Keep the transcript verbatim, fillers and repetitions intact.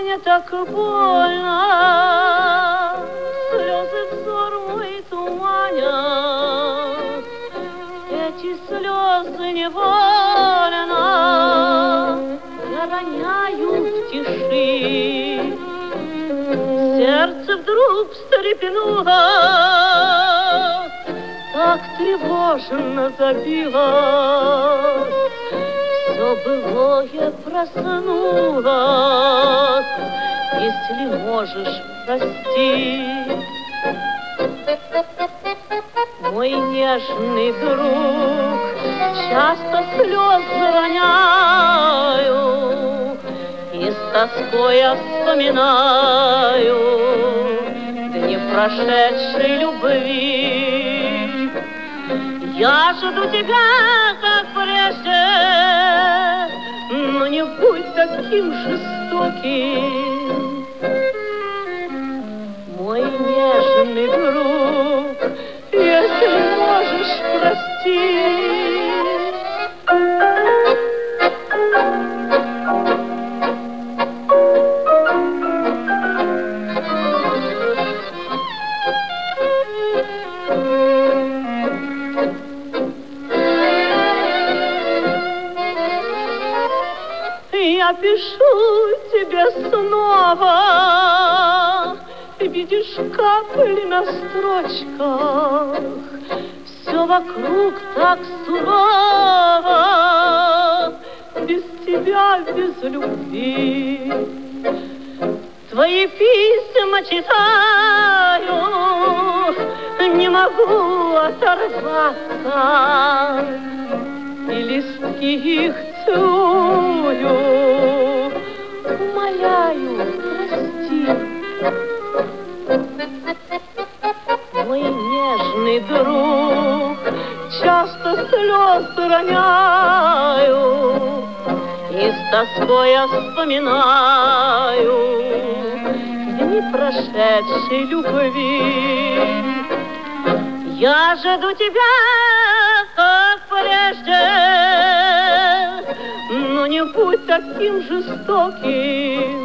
мне так больно, слезы взор мой туманят, эти слезы невольно я роняю в тиши. Сердце вдруг встрепенулось, так тревожно забилось, все былое проснулось, если можешь, прости. Мой нежный друг, часто слезы роняю, и с тоской я вспоминаю дни прошедшей любви. Я жду тебя, как прежде, но не будь таким жестоким. Мой нежный друг, если можешь, прости. Я пишу тебе снова, видишь капли на строчках, все вокруг так сурово, без тебя, без любви. Твои письма читаю, не могу оторваться, и листки их целую, умоляю, прости. Мой нежный друг, часто слезы роняю, и с тоской я вспоминаю дни прошедшей любви. Я жду тебя, как прежде, но не будь таким жестоким.